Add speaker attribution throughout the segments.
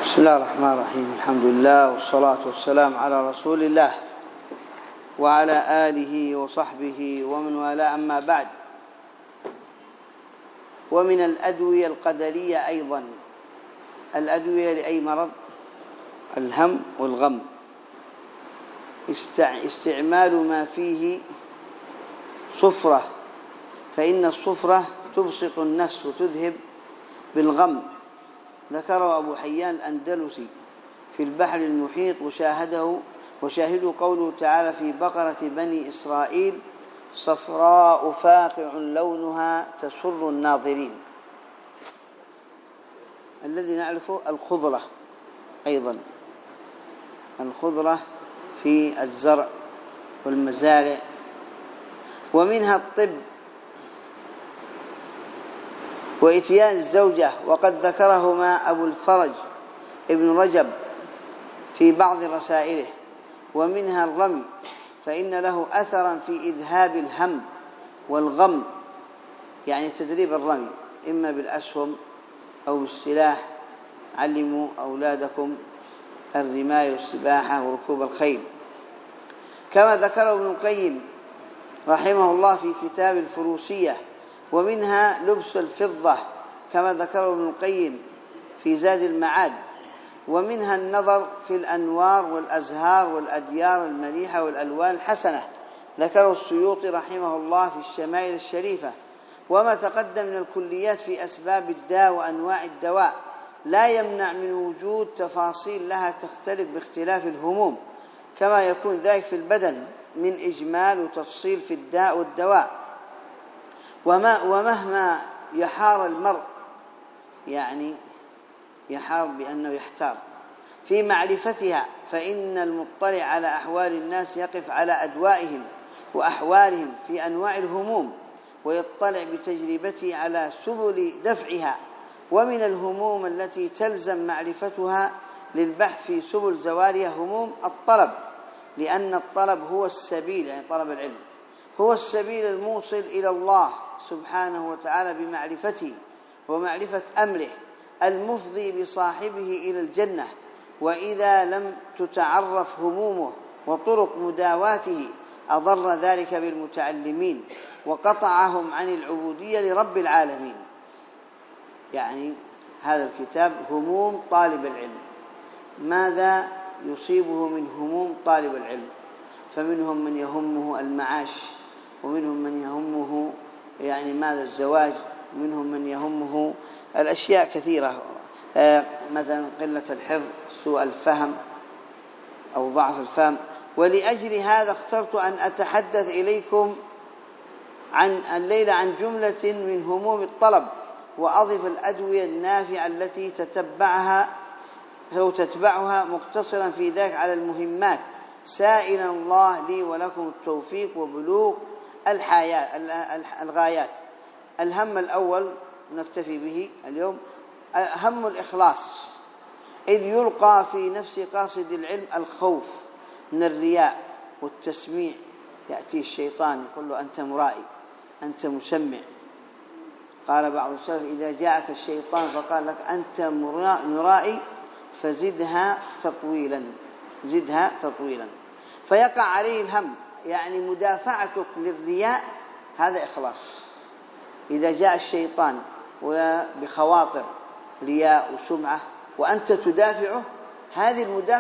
Speaker 1: بسم الله الرحمن الرحيم. الحمد لله والصلاة والسلام على رسول الله وعلى آله وصحبه ومن والاه، أما بعد. ومن الأدوية القدرية أيضا الأدوية لأي مرض الهم والغم استعمال ما فيه صفرة، فإن الصفرة تبسط النفس وتذهب بالغم. ذكره أبو حيان الأندلسي في البحر المحيط وشاهدوا قوله تعالى في بقرة بني إسرائيل: صفراء فاقع لونها تسر الناظرين. الذي نعرفه الخضرة، أيضا الخضرة في الزرع والمزارع. ومنها الطب وإتيان الزوجة، وقد ذكرهما أبو الفرج ابن رجب في بعض رسائله. ومنها الرمي، فإن له أثرا في إذهاب الهم والغم، يعني تدريب الرمي إما بالأسهم أو بالسلاح. علموا أولادكم الرماية والسباحة وركوب الخيل، كما ذكره ابن القيم رحمه الله في كتاب الفروسية. ومنها لبس الفضة، كما ذكره ابن القيم في زاد المعاد. ومنها النظر في الأنوار والأزهار والأديار المليحة والألوان الحسنة، ذكره السيوطي رحمه الله في الشمائل الشريفة. وما تقدم من الكليات في أسباب الداء وأنواع الدواء لا يمنع من وجود تفاصيل لها تختلف باختلاف الهموم، كما يكون ذلك في البدن من إجمال وتفصيل في الداء والدواء. ومهما يحار المرء، يعني يحار بأنه يحتار في معرفتها، فإن المطلع على أحوال الناس يقف على أدوائهم وأحوالهم في أنواع الهموم، ويطلع بتجربته على سبل دفعها. ومن الهموم التي تلزم معرفتها للبحث في سبل زوالها هموم الطلب، لأن الطلب هو السبيل، يعني طلب العلم هو السبيل الموصل إلى الله سبحانه وتعالى بمعرفته ومعرفة أمره، المفضي بصاحبه إلى الجنة. وإذا لم تتعرف همومه وطرق مداواته أضر ذلك بالمتعلمين وقطعهم عن العبودية لرب العالمين. يعني هذا الكتاب هموم طالب العلم، ماذا يصيبه من هموم طالب العلم؟ فمنهم من يهمه المعاش، ومنهم من يهمه يعني ماذا الزواج، ومنهم من يهمه الأشياء كثيرة، مثلا قلة الحفظ، سوء الفهم أو ضعف الفهم. ولأجل هذا اخترت أن أتحدث إليكم الليلة عن جملة من هموم الطلب، وأضف الأدوية النافعة التي تتبعها مقتصرا في ذلك على المهمات، سائلا الله لي ولكم التوفيق وبلوغ الغايات. الهم الأول نكتفي به اليوم، هم الإخلاص، إذ يلقى في نفس قاصد العلم الخوف من الرياء والتسميع. يأتي الشيطان يقول له: أنت مرائي، أنت مسمع. قال بعض السلف: إذا جاءك الشيطان فقال لك أنت مرائي فزدها تطويلا، فيقع عليه الهم، يعني مدافعتك للرياء هذا إخلاص. إذا جاء الشيطان بخواطر رياء وسمعة وأنت تدافعه، هذه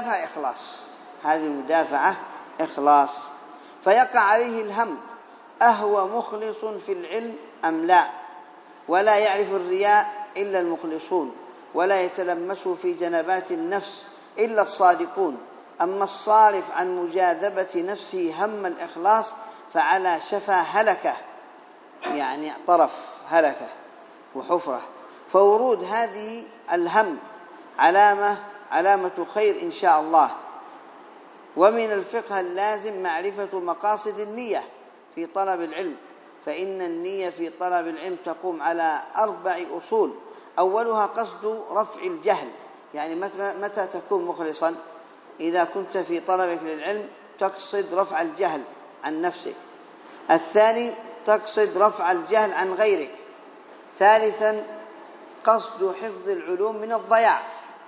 Speaker 1: المدافعة إخلاص. فيقع عليه الهم: أهو مخلص في العلم أم لا؟ ولا يعرف الرياء إلا المخلصون، ولا يتلمسه في جنبات النفس إلا الصادقون. أما الصارف عن مجاذبة نفسه هم الإخلاص فعلى شفا هلكة، يعني طرف هلكة وحفرة. فورود هذه الهم علامة خير إن شاء الله. ومن الفقه اللازم معرفة مقاصد النية في طلب العلم، فإن النية في طلب العلم تقوم على 4 أصول. أولها قصد رفع الجهل، يعني متى تكون مخلصا؟ إذا كنت في طلبك للعلم تقصد رفع الجهل عن نفسك. الثاني تقصد رفع الجهل عن غيرك. ثالثا قصد حفظ العلوم من الضياع.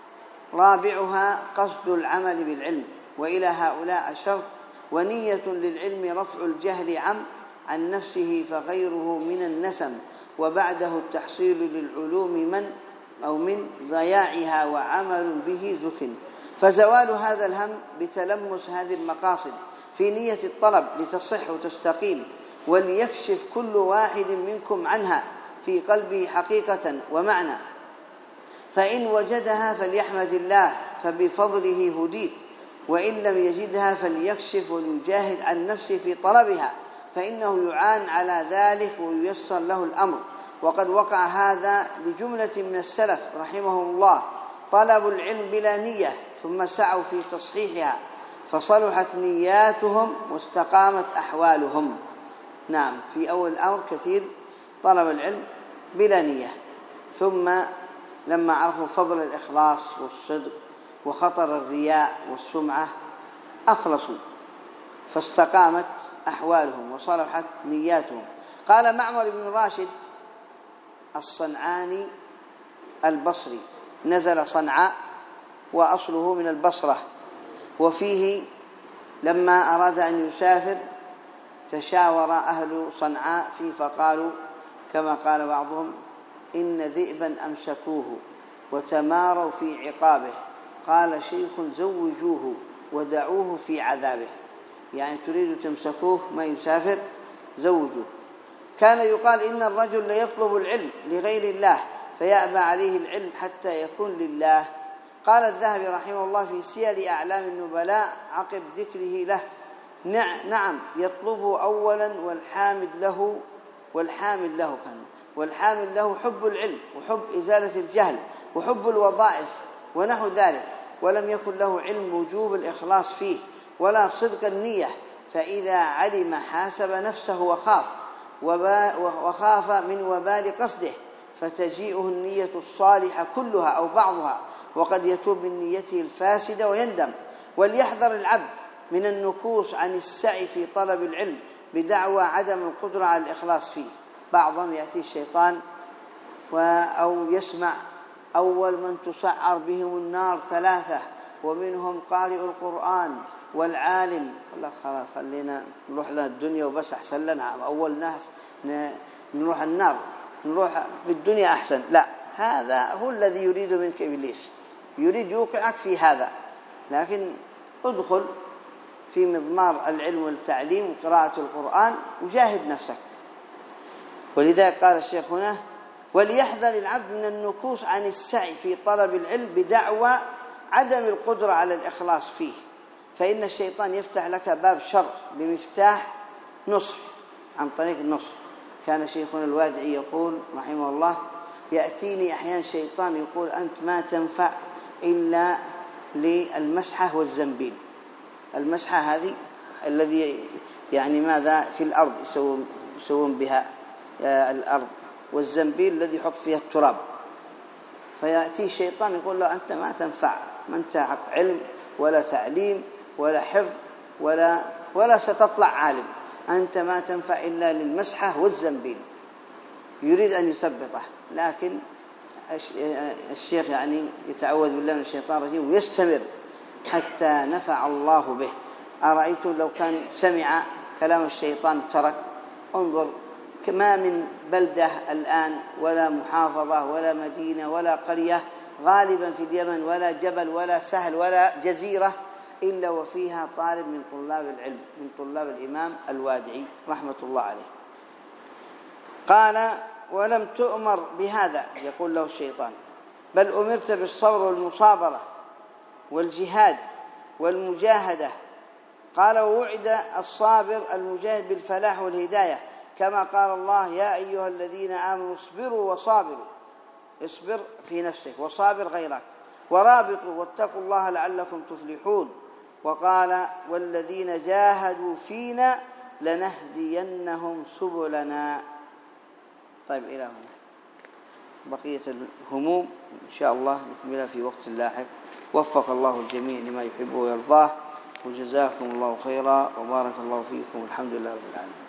Speaker 1: رابعها قصد العمل بالعلم، وإلى هؤلاء شرط: ونية للعلم رفع الجهل عن نفسه فغيره من النسم، وبعده التحصيل للعلوم من ضياعها وعمل به زكٍ. فزوال هذا الهم بتلمس هذه المقاصد في نية الطلب لتصح وتستقيم، وليكشف كل واحد منكم عنها في قلبه حقيقة ومعنى، فإن وجدها فليحمد الله فبفضله هديت، وإن لم يجدها فليكشف ويجاهد عن نفسه في طلبها، فإنه يعان على ذلك وييسر له الأمر. وقد وقع هذا لجملة من السلف رحمهم الله: طلبوا العلم بلا نية ثم سعوا في تصحيحها فصلحت نياتهم واستقامت أحوالهم. نعم، في أول الأمر كثير طلب العلم بلا نية، ثم لما عرفوا فضل الإخلاص والصدق وخطر الرياء والسمعة أخلصوا فاستقامت أحوالهم وصلحت نياتهم. قال معمر بن راشد الصنعاني البصري: نزل صنعاء وأصله من البصرة، وفيه لما أراد أن يسافر تشاور أهل صنعاء فيه فقالوا كما قال بعضهم: إن ذئبا أمسكوه وتماروا في عقابه، قال شيخ زوجوه ودعوه في عذابه. يعني تريد تمسكوه ما يسافر، زوجوه. كان يقال إن الرجل ليطلب العلم لغير الله فيأبى عليه العلم حتى يكون لله. قال الذهبي رحمه الله في سير أعلام النبلاء عقب ذكره له: نعم يطلبه أولا والحامل له حب العلم وحب إزالة الجهل وحب الوظائف ونحو ذلك، ولم يكن له علم وجوب الإخلاص فيه ولا صدق النية، فإذا علم حاسب نفسه وخاف من وبال قصده، فتجيئه النية الصالحة كلها أو بعضها، وقد يتوب من نيته الفاسدة ويندم. وليحذر العبد من النكوص عن السعي في طلب العلم بدعوى عدم القدرة على الإخلاص فيه. بعضهم يأتي الشيطان أو يسمع أول من تسعر بهم النار 3، ومنهم قارئ القرآن والعالم. الله خلاص خلينا نروح لنا الدنيا وبس أحسن لنا، أول ناس نروح النار، نروح في الدنيا أحسن. لا، هذا هو الذي يريد منك إبليس، يريد يوقعك في هذا. لكن ادخل في مضمار العلم والتعليم وقراءة القرآن وجاهد نفسك. ولذلك قال الشيخ هنا: وليحذر العبد من النكوص عن السعي في طلب العلم بدعوى عدم القدرة على الإخلاص فيه، فإن الشيطان يفتح لك باب شر بمفتاح نصح، عن طريق النصح. كان شيخنا الوادعي يقول رحمه الله: يأتيني أحيانا الشيطان يقول: أنت ما تنفع إلا للمسحة والزنبيل. المسحة هذه الذي يعني ماذا في الأرض يسوون بها الأرض، والزنبيل الذي يحط فيها التراب. فيأتي الشيطان يقول له: أنت ما تنفع، ما أنت علم ولا تعليم ولا حفظ ولا ستطلع عالم، أنت ما تنفع إلا للمسحة والزنبيل. يريد أن يثبطه، لكن الشيخ يعني يتعوذ بالله من الشيطان الرجيم ويستمر حتى نفع الله به. أرأيتم لو كان سمع كلام الشيطان ترك؟ انظر، ما من بلدة الآن ولا محافظة ولا مدينة ولا قرية غالبا في اليمن ولا جبل ولا سهل ولا جزيرة إلا وفيها طالب من طلاب العلم، من طلاب الإمام الوادعي رحمة الله عليه. قال: ولم تؤمر بهذا، يقول له الشيطان، بل أمرت بالصبر والمصابرة والجهاد والمجاهدة. قال: ووعد الصابر المجاهد بالفلاح والهداية، كما قال الله: يا أيها الذين آمنوا اصبروا وصابروا. اصبر في نفسك وصابر غيرك، ورابطوا واتقوا الله لعلكم تفلحون. وقال: والذين جاهدوا فينا لنهدينهم سبلنا. طيب، إلى هنا بقية الهموم إن شاء الله نكملها في وقت لاحق. وفق الله الجميع لما يحبه ويرضاه، وجزاكم الله خيرا، وبارك الله فيكم، والحمد لله رب العالمين.